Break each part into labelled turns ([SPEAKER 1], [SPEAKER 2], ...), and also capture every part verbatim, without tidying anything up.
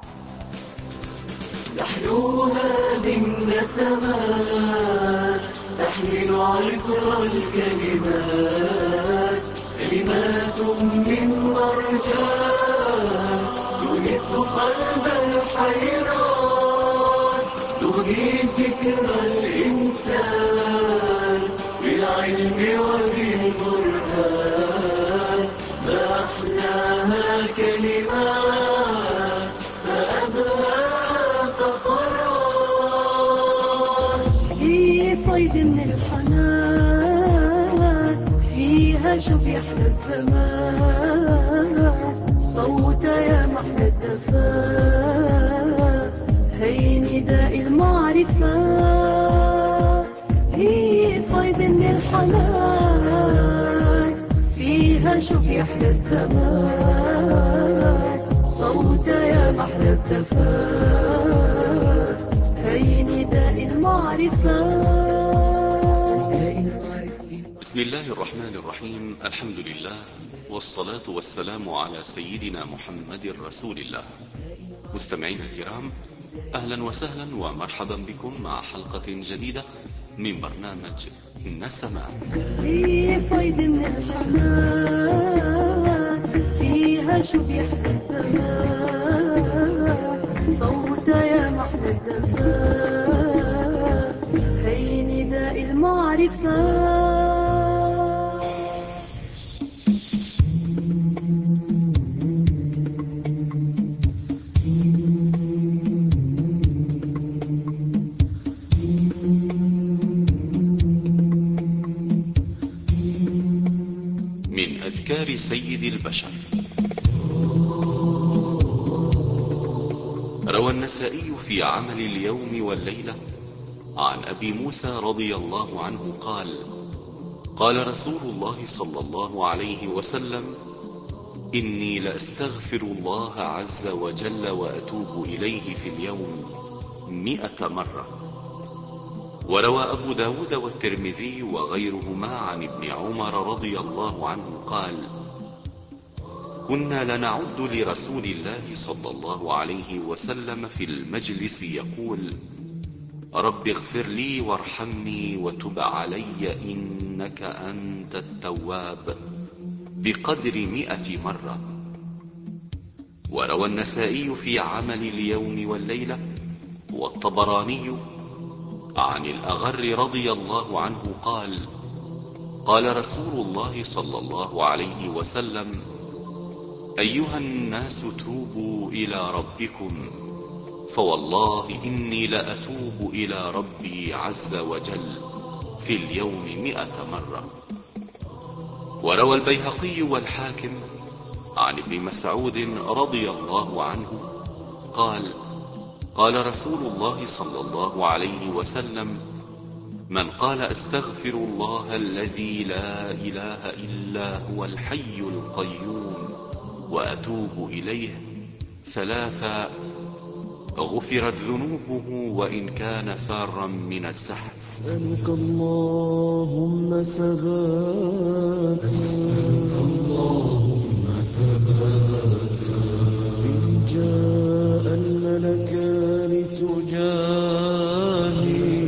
[SPEAKER 1] نحن هذه النسمات تحمل عطر الكلمات، كلمات من مرجان تونس قلب الحيران، تغني فكر الإنسان بالعلم وبالبرهان. ما أحلاها كلمات، ما أبهاها فقرات.
[SPEAKER 2] في فيض من الحنان فيها شوف يحلى الزمان، صوت يا محلى الدفا هي نداء المعرفة. في فيض من الحنان فيها شوف يحلى الزمان، صوت يا محلى الدفا هي نداء المعرفة.
[SPEAKER 3] بسم الله الرحمن الرحيم. الحمد لله والصلاة والسلام على سيدنا محمد رسول الله. مستمعينا الكرام، أهلا وسهلا ومرحبا بكم مع حلقة جديدة من برنامج نسمات.
[SPEAKER 2] في فيض من الحنان فيها شوف يحلى الزمان، صوت يا محلى الدفا هي نداء المعرفة.
[SPEAKER 3] من أذكار سيد البشر. روى النسائي في عمل اليوم والليلة عن أبي موسى رضي الله عنه قال: قال رسول الله صلى الله عليه وسلم: إني لأستغفر الله عز وجل وأتوب إليه في اليوم مئة مرة. وروى أبو داود والترمذي وغيرهما عن ابن عمر رضي الله عنه قال: كنا لنعد لرسول الله صلى الله عليه وسلم في المجلس يقول: رب اغفر لي وارحمني وتب علي إنك أنت التواب، بقدر مئة مرة. وروى النسائي في عمل اليوم والليلة والطبراني عن الأغر رضي الله عنه قال: قال رسول الله صلى الله عليه وسلم: أيها الناس توبوا إلى ربكم، فوالله إني لأتوب إلى ربي عز وجل في اليوم مئة مرة. وروى البيهقي والحاكم عن ابن مسعود رضي الله عنه قال: قال رسول الله صلى الله عليه وسلم: من قال أستغفر الله الذي لا إله إلا هو الحي القيوم وأتوب إليه ثلاثا غفرت ذنوبه وإن كان فارا من السحر.
[SPEAKER 1] أسألك اللهم ثبات، أسألك اللهم ثبات إن جاء الملكان تجاهي،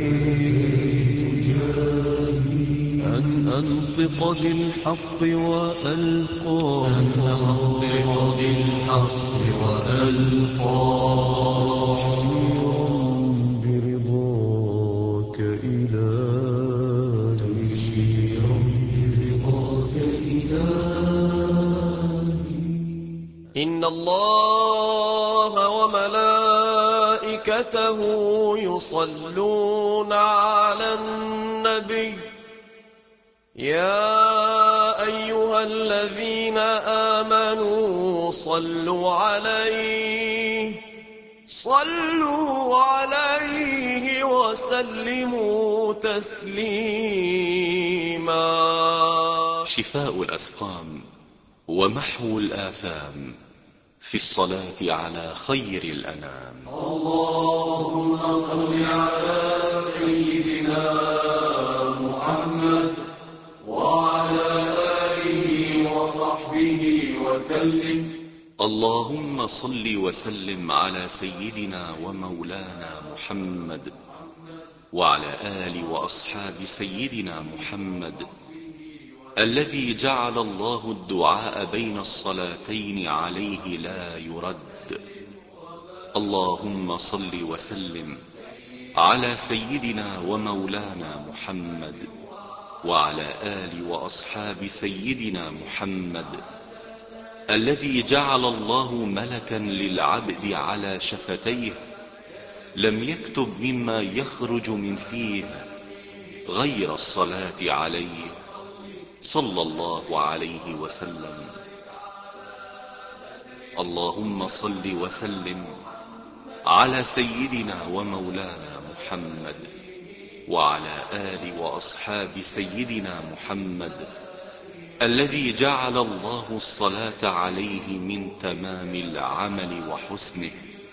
[SPEAKER 1] أن أنطق بالحق وألقى، أن أنطق بالحق وألقى بشيرا برضاك إلهي، بشيرا برضاك إلهي. إن الله وملائكته يصلون على النبي، يا أيها الذين آمنوا صلوا عليه صلوا عليه وسلموا تسليما.
[SPEAKER 3] شفاء الأسقام ومحو الآثام في الصلاة على خير الأنام.
[SPEAKER 1] اللهم صل على سيدنا محمد وعلى آله وصحبه وسلم.
[SPEAKER 3] اللهم صل وسلم على سيدنا ومولانا محمد وعلى آل وأصحاب سيدنا محمد الذي جعل الله الدعاء بين الصلاتين عليه لا يرد. اللهم صل وسلم على سيدنا ومولانا محمد وعلى آل وأصحاب سيدنا محمد الذي جعل الله ملكا للعبد على شفتيه لم يكتب مما يخرج من فيه غير الصلاة عليه صلى الله عليه وسلم. اللهم صل وسلم على سيدنا ومولانا محمد وعلى آل وأصحاب سيدنا محمد الذي جعل الله الصلاة عليه من تمام العمل وحسنه.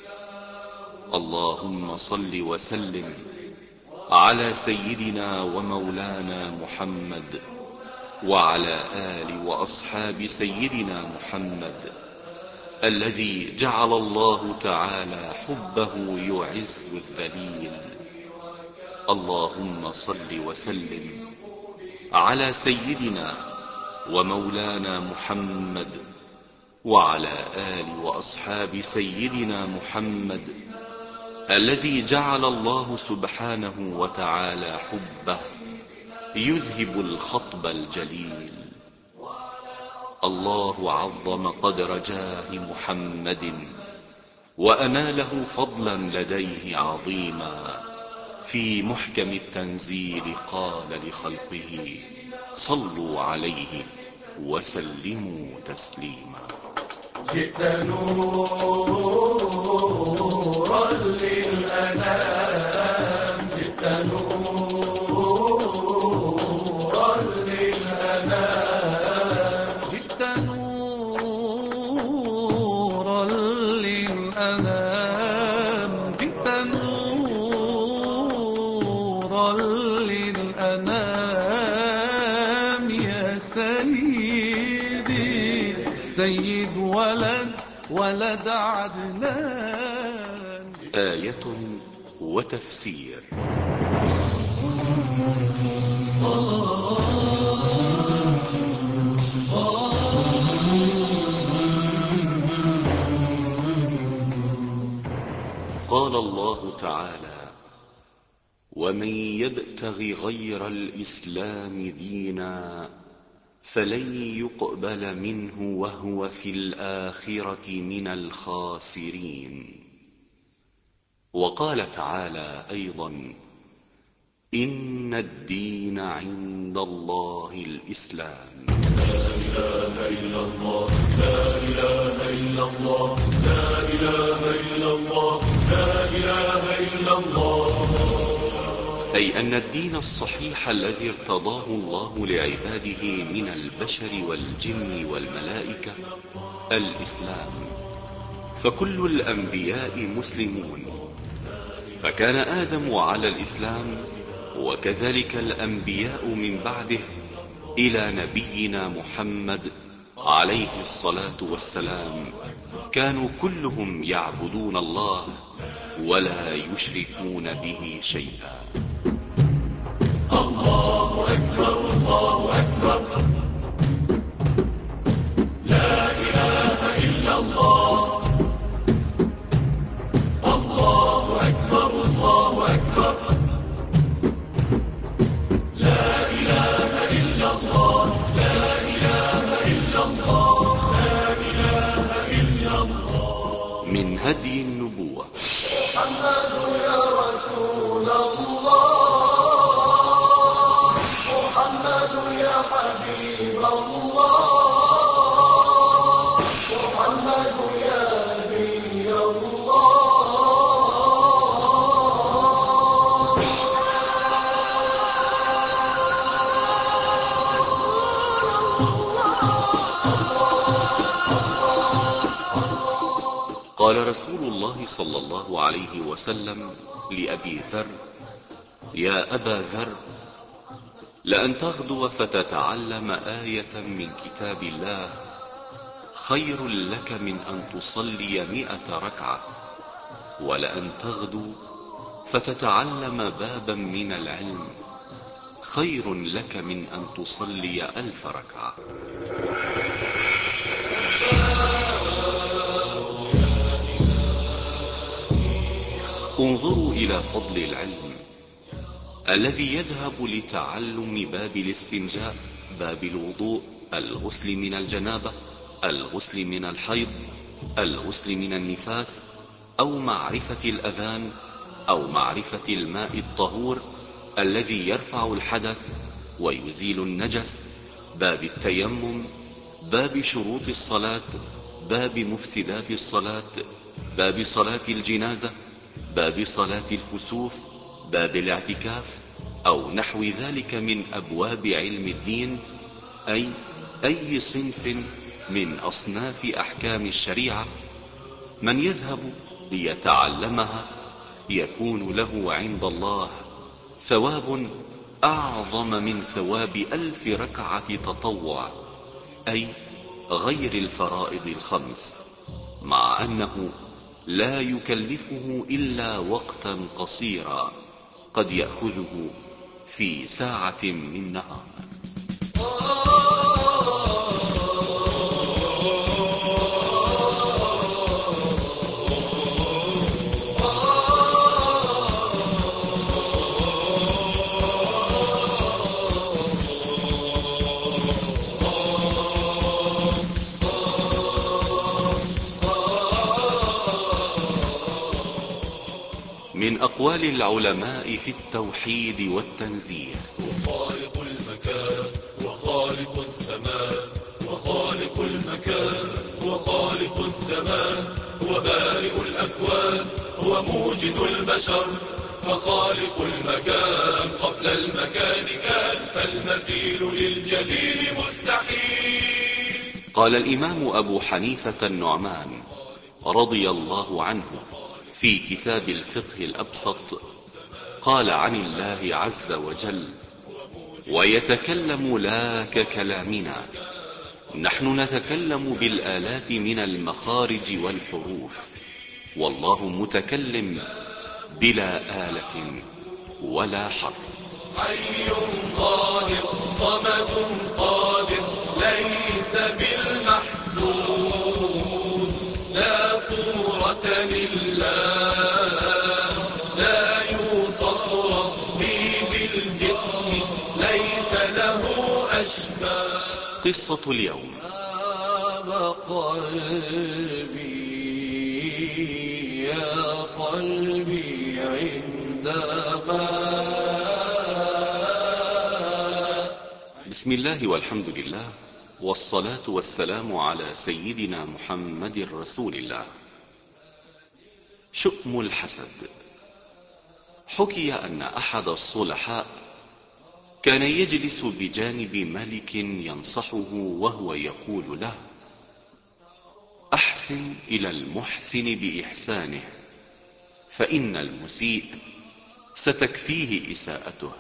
[SPEAKER 3] اللهم صل وسلم على سيدنا ومولانا محمد وعلى آل وأصحاب سيدنا محمد الذي جعل الله تعالى حبه يعز الذليل. اللهم صل وسلم على سيدنا ومولانا محمد وعلى آل وأصحاب سيدنا محمد الذي جعل الله سبحانه وتعالى حبه يذهب الخطب الجليل. الله عظم قدر جاه محمد وأناله فضلا لديه عظيما. في محكم التنزيل قال لخلقه صلوا عليه وسلموا تسليما.
[SPEAKER 1] جئت نورا للأنام، جئت نورا للأنام،
[SPEAKER 4] جئت نورا للأنام، جئت نورا للأنام يا سيدي سيد ولد ولد عدنان.
[SPEAKER 3] آية وتفسير. قال الله تعالى: ومن يبتغ غير الإسلام دينا فلن يقبل منه وهو في الآخرة من الخاسرين. وقال تعالى أيضا: إن الدين عند الله الإسلام.
[SPEAKER 1] لا إله إلا الله، لا إله إلا الله، لا إله إلا الله، لا إله إلا الله.
[SPEAKER 3] أي أن الدين الصحيح الذي ارتضاه الله لعباده من البشر والجن والملائكة الإسلام، فكل الأنبياء مسلمون، فكان آدم على الإسلام وكذلك الأنبياء من بعده إلى نبينا محمد عليه الصلاة والسلام كانوا كلهم يعبدون الله ولا يشركون به شيئا.
[SPEAKER 1] الله أكبر، الله أكبر، لا إله إلا الله. الله أكبر، الله أكبر، لا إله إلا الله، لا إله إلا الله، لا إله إلا الله.
[SPEAKER 3] من هدي النبوة.
[SPEAKER 1] محمد يا رسول الله، محمد يا حبيب الله، محمد يا نبي الله.
[SPEAKER 3] قال رسول الله صلى الله عليه وسلم لأبي ذر: يا أبا ذر، لأن تغدو فتتعلم آية من كتاب الله خير لك من أن تصلي مئة ركعة، ولأن تغدو فتتعلم بابا من العلم خير لك من أن تصلي ألف ركعة. انظروا إلى فضل العلم الذي يذهب لتعلم باب الاستنجاء، باب الوضوء، الغسل من الجنابة، الغسل من الحيض، الغسل من النفاس، أو معرفة الأذان، أو معرفة الماء الطهور الذي يرفع الحدث ويزيل النجس، باب التيمم، باب شروط الصلاة، باب مفسدات الصلاة، باب صلاة الجنازة، باب صلاة الكسوف، باب الاعتكاف، أو نحو ذلك من أبواب علم الدين، أي أي صنف من أصناف أحكام الشريعة. من يذهب ليتعلمها يكون له عند الله ثواب أعظم من ثواب ألف ركعة تطوع، أي غير الفرائض الخمس، مع أنه لا يكلفه إلا وقتا قصيرا قد يأخذه في ساعة من نهار. من أقوال العلماء في التوحيد والتنزيه:
[SPEAKER 1] وخالق المكان وخالق الزمان، وخالق المكان وخالق الزمان، وبارئ الأكوان وموجد البشر، فخالق المكان قبل المكان كان، فالمثيل للجليل مستحيل.
[SPEAKER 3] قال الإمام أبو حنيفة النعمان رضي الله عنه في كتاب الفقه الأبسط، قال عن الله عز وجل: ويتكلم لا ككلامنا، نحن نتكلم بالآلات من المخارج والحروف، والله متكلم بلا آلة ولا حرف.
[SPEAKER 1] حي ظاهر صمد قادر ليس بالمحدود، لا صورة لله لا يوصف ربي بالجسم، ليس له أشباه.
[SPEAKER 3] قصة اليوم:
[SPEAKER 1] قلبي يا قلبي عندما
[SPEAKER 3] بسم الله والحمد لله، والصلاة والسلام على سيدنا محمد رسول الله. شؤم الحسد. حكي أن أحد الصلحاء كان يجلس بجانب ملك ينصحه وهو يقول له: أحسن إلى المحسن بإحسانه، فإن المسيء ستكفيه إساءته.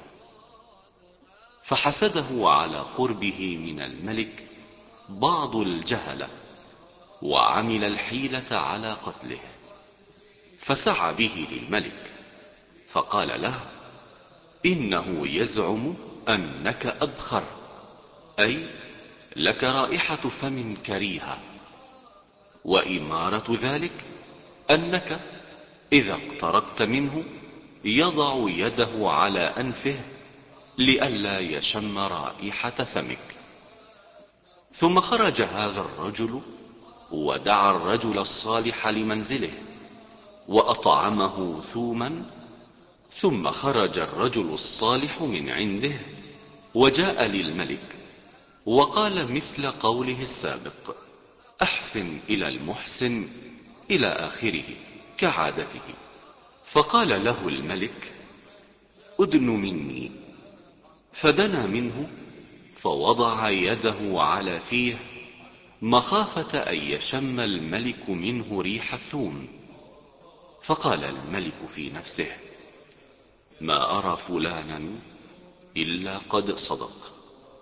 [SPEAKER 3] فحسده على قربه من الملك بعض الجهلة، وعمل الحيلة على قتله، فسعى به للملك فقال له: إنه يزعم أنك أبخر، أي لك رائحة فم كريهة، وإمارة ذلك أنك إذا اقتربت منه يضع يده على أنفه لئلا يشم رائحة فمك. ثم خرج هذا الرجل ودعا الرجل الصالح لمنزله وأطعمه ثوما، ثم خرج الرجل الصالح من عنده وجاء للملك وقال مثل قوله السابق: أحسن إلى المحسن إلى آخره كعادته. فقال له الملك: أدن مني. فدنا منه فوضع يده على فيه مخافة أن يشم الملك منه ريح الثوم. فقال الملك في نفسه: ما أرى فلانا إلا قد صدق.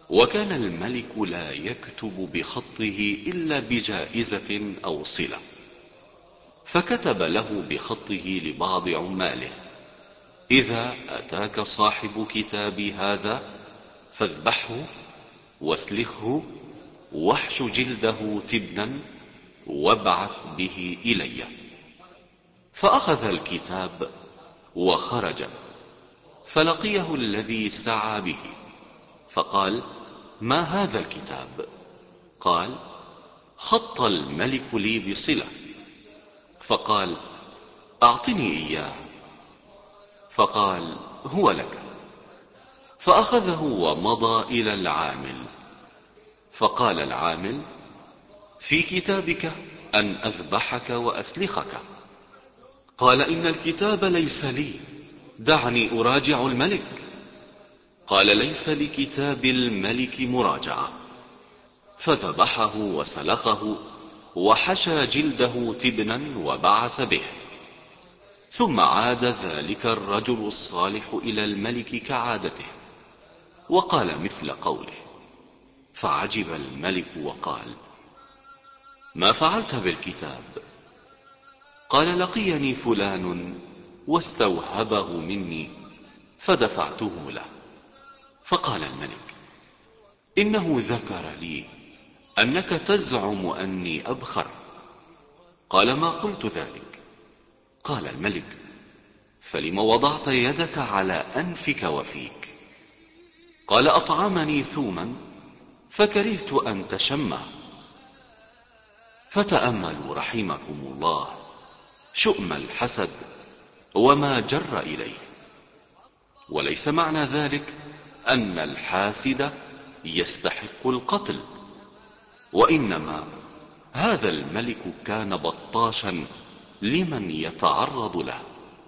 [SPEAKER 3] وكان الملك لا يكتب بخطه إلا بجائزة أو صلة، فكتب له بخطه لبعض عماله: إذا أتاك صاحب كتابي هذا فاذبحه واسلخه واحش جلده تبنا وابعث به إلي. فأخذ الكتاب وخرج، فلقيه الذي سعى به فقال: ما هذا الكتاب؟ قال: خط الملك لي بصلة. فقال: أعطني إياه. فقال: هو لك. فأخذه ومضى إلى العامل، فقال العامل: في كتابك أن أذبحك وأسلخك. قال: إن الكتاب ليس لي، دعني أراجع الملك. قال: ليس لكتاب الملك مراجعة. فذبحه وسلخه وحشى جلده تبنا وبعث به. ثم عاد ذلك الرجل الصالح إلى الملك كعادته وقال مثل قوله، فعجب الملك وقال: ما فعلت بالكتاب؟ قال: لقيني فلان واستوهبه مني فدفعته له. فقال الملك: إنه ذكر لي أنك تزعم أني أبخر. قال: ما قلت ذلك. قال الملك: فلم وضعت يدك على أنفك وفيك؟ قال: أطعمني ثوما فكرهت أن تشمه. فتأملوا رحمكم الله شؤم الحسد وما جر إليه. وليس معنى ذلك أن الحاسد يستحق القتل، وإنما هذا الملك كان بطاشا لمن يتعرض له.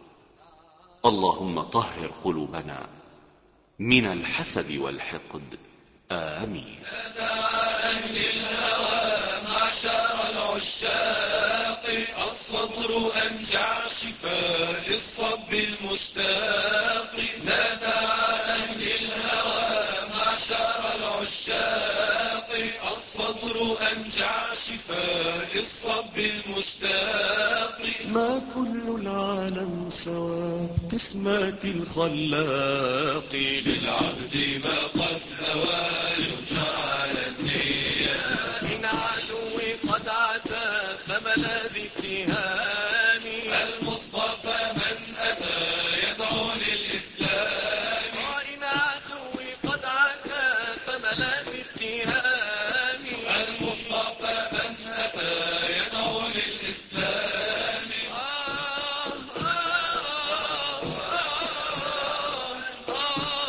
[SPEAKER 3] اللهم طهر قلوبنا من الحسد والحقد، آمين.
[SPEAKER 5] أهل الهوى معشر العشاق، الصبر أنجع شفاء للصب المشتاق. نادى أهل الهوى معشر العشاق، الصبر أنجع شفاء للصب المشتاق. ما كل العالم سوى قسمات الخلاق، للعبد ما قد هوى ينشر على النية. إن عدوي قد عتى فملاذ اتهامي، المصطفى من أتى يدعو للإسلام. إن عدوي قد عتى فملاذ اتهامي، المصطفى من أتى يدعو للإسلام. آه آه آه آه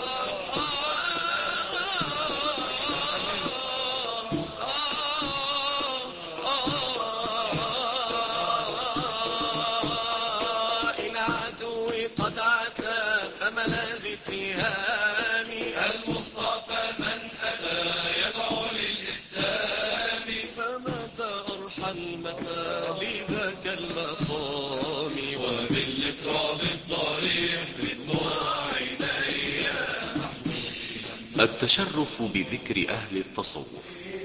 [SPEAKER 5] إن عدوي قد عتى فملاذ اتهامي، المصطفى من أتى يدعو للإسلام. فمتى أرحى المتى لذاك المقام، وبالتراب الضريح بدموع عيني.
[SPEAKER 3] التشرف بذكر أهل التصوف.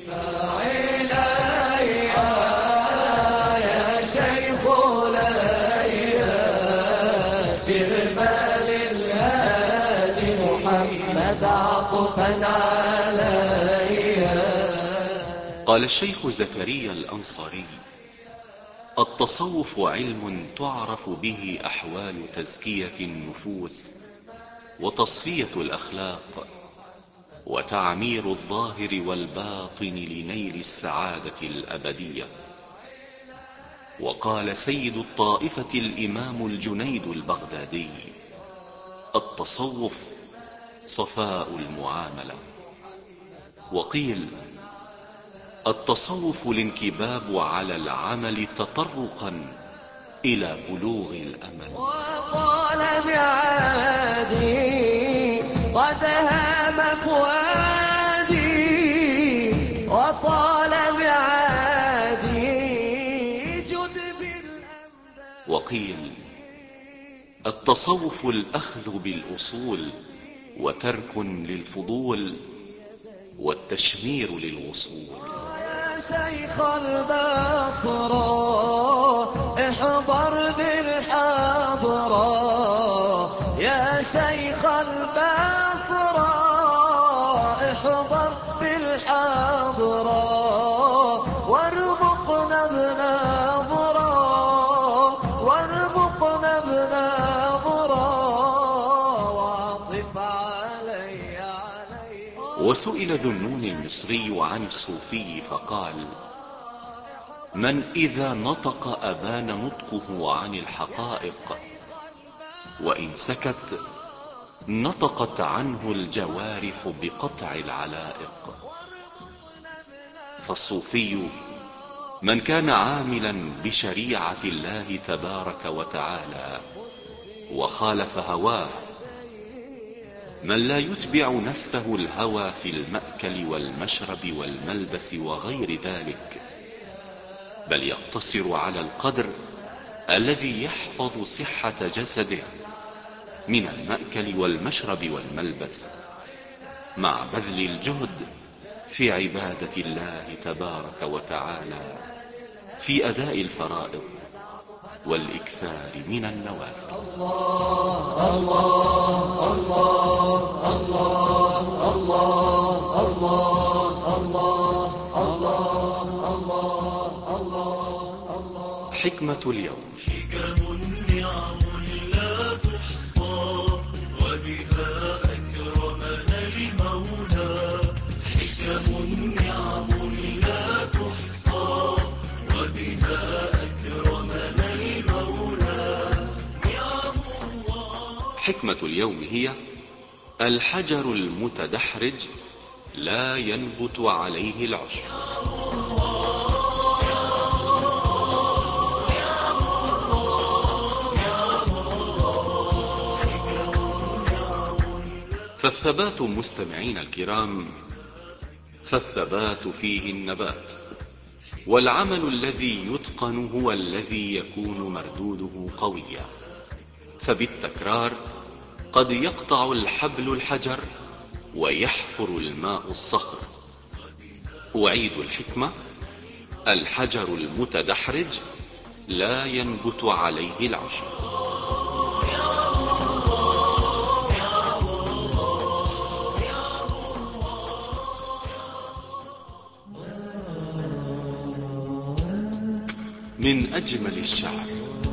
[SPEAKER 2] يا شيخ ليا برمال الهادي محمد عطفا عليا.
[SPEAKER 3] قال الشيخ زكريا الأنصاري: التصوف علم تعرف به أحوال تزكية النفوس وتصفية الأخلاق وتعمير الظاهر والباطن لنيل السعادة الأبدية. وقال سيد الطائفة الإمام الجنيد البغدادي: التصوف صفاء المعاملة. وقيل: التصوف الانكباب على العمل تطرقا إلى بلوغ الأمل.
[SPEAKER 2] وقال بعادي قد هام فؤادي، وقال بعادي جد بالأمداد.
[SPEAKER 3] وقيل: التصوف الأخذ بالأصول وترك للفضول، والتشمير للوصول.
[SPEAKER 5] يا شيخ البصرة احضر بالحضرة، يا شيخ البصرة احضر بالحضرة، وارزقنا بنظرة وارزقنا بنظرة واعطف علي علي.
[SPEAKER 3] وسئل ذو النون المصري عن الصوفي فقال: من إذا نطق أبان نطقه عن الحقائق، وإن سكت نطقت عنه الجوارح بقطع العلائق. فالصوفي من كان عاملا بشريعة الله تبارك وتعالى وخالف هواه، من لا يتبع نفسه الهوى في المأكل والمشرب والملبس وغير ذلك، بل يقتصر على القدر الذي يحفظ صحة جسده من المأكل والمشرب والملبس، مع بذل الجهد في عبادة الله تبارك وتعالى في أداء الفرائض والإكثار من النوافل.
[SPEAKER 5] الله الله الله الله الله الله الله الله الله.
[SPEAKER 3] حكمة اليوم.
[SPEAKER 1] حكم نعم لا تحصى وبها أكرمنا المولى، حكم نعم لا تحصى وبها أكرمنا المولى، نعم الله.
[SPEAKER 3] حكمة اليوم هي: الحجر المتدحرج لا ينبت عليه العشب. فالثبات مستمعين الكرام، فالثبات فيه النبات، والعمل الذي يتقن هو الذي يكون مردوده قويا، فبالتكرار قد يقطع الحبل الحجر ويحفر الماء الصخر. أعيد الحكمة: الحجر المتدحرج لا ينبت عليه العشب. من أجمل الشعر: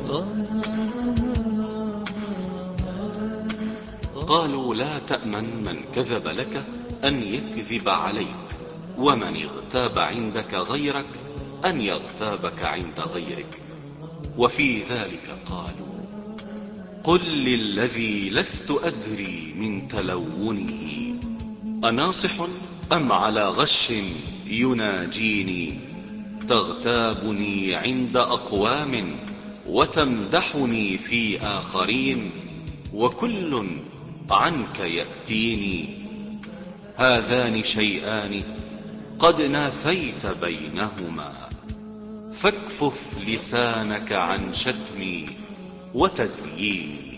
[SPEAKER 3] قالوا لا تأمن من كذب لك أن يكذب عليك، ومن اغتاب عندك غيرك أن يغتابك عند غيرك. وفي ذلك قالوا: قل للذي لست أدري من تلونه أناصح أم على غش يناجيني، تغتابني عند أقوام وتمدحني في آخرين، وكل عنك يأتيني. هذان شيئان قد نافيت بينهما، فاكفف لسانك عن شتمي وتزييني.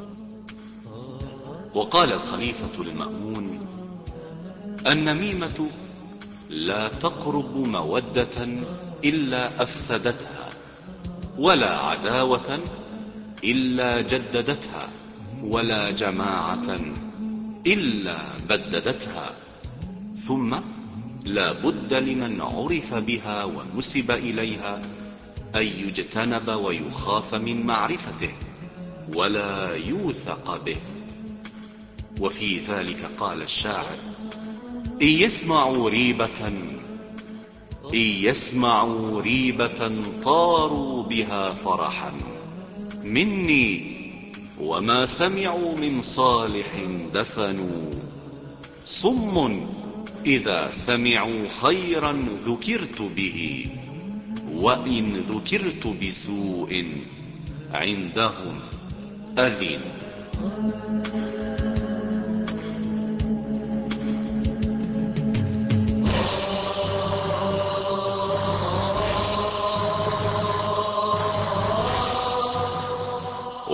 [SPEAKER 3] وقال الخليفة المأمون: النميمة لا تقرب مودة إلا أفسدتها، ولا عداوة إلا جددتها، ولا جماعة إلا بددتها. ثم لا بد لمن عرف بها ونسب إليها أن يجتنب ويخاف من معرفته ولا يوثق به. وفي ذلك قال الشاعر: إن يسمعوا ريبة إن يسمعوا ريبة طاروا بها فرحا مني، وما سمعوا من صالح دفنوا. صم إذا سمعوا خيرا ذكرت به، وإن ذكرت بسوء عندهم أذن.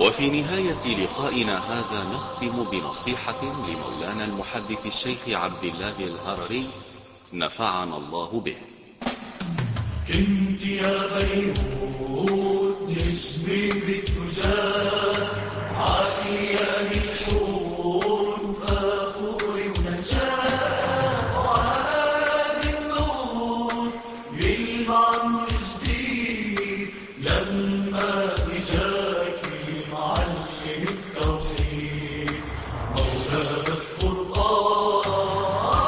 [SPEAKER 3] وفي نهاية لقائنا هذا نختم بنصيحة لمولانا المحدث الشيخ عبد الله الهرري نفعنا الله به.
[SPEAKER 1] كنت يا بيروت نجمي بالتجاه عالية الحور فاخوري ونجاة وعالي النور يلمع من جديد لما إجاكي معلم التوحيد مولانا الفرقان.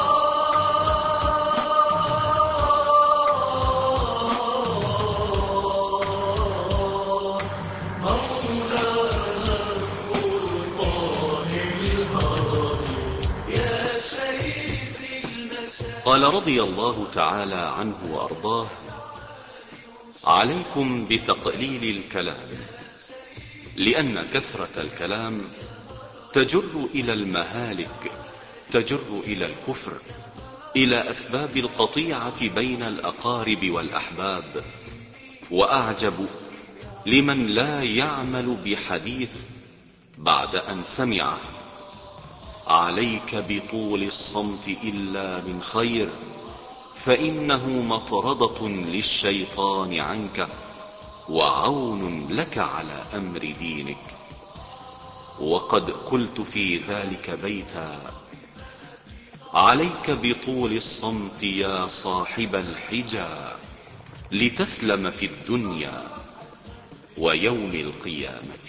[SPEAKER 3] قال رضي الله تعالى عنه وأرضاه: عليكم بتقليل الكلام، لأن كثرة الكلام تجر إلى المهالك، تجر إلى الكفر، إلى أسباب القطيعة بين الأقارب والأحباب. وأعجب لمن لا يعمل بحديث بعد أن سمعه. عليك بطول الصمت إلا من خير، فإنه مطردة للشيطان عنك وعون لك على أمر دينك. وقد قلت في ذلك بيتا: عليك بطول الصمت يا صاحب الحجى، لتسلم في الدنيا ويوم القيامة.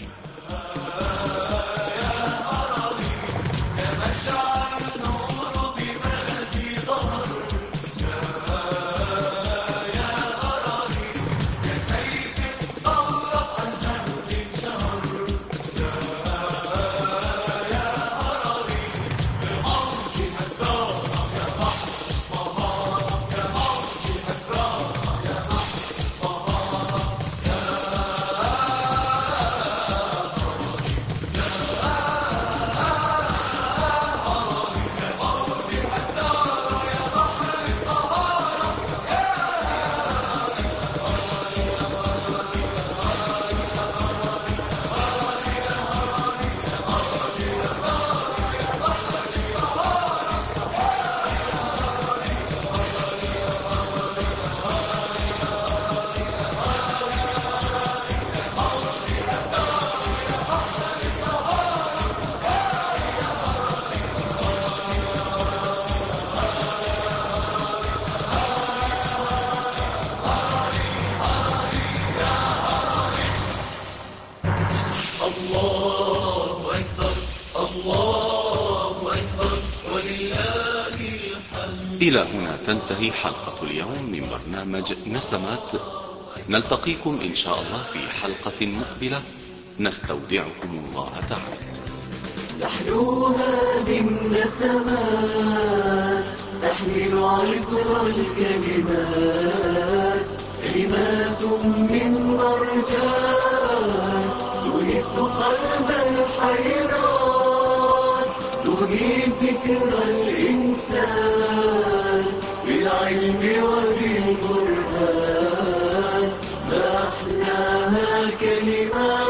[SPEAKER 1] الله أكبر الله أكبر ولله الحمد.
[SPEAKER 3] إلى هنا تنتهي حلقة اليوم من برنامج نسمات. نلتقيكم إن شاء الله في حلقة مقبلة، نستودعكم الله تعالى.
[SPEAKER 2] نحن هذه النسمات تحمل عطر الكلمات، كلمات من مرجان تونس قلب الحيران، تغني فكر الإنسان بالعلم وبالقرآن. ما أحلاها كلمات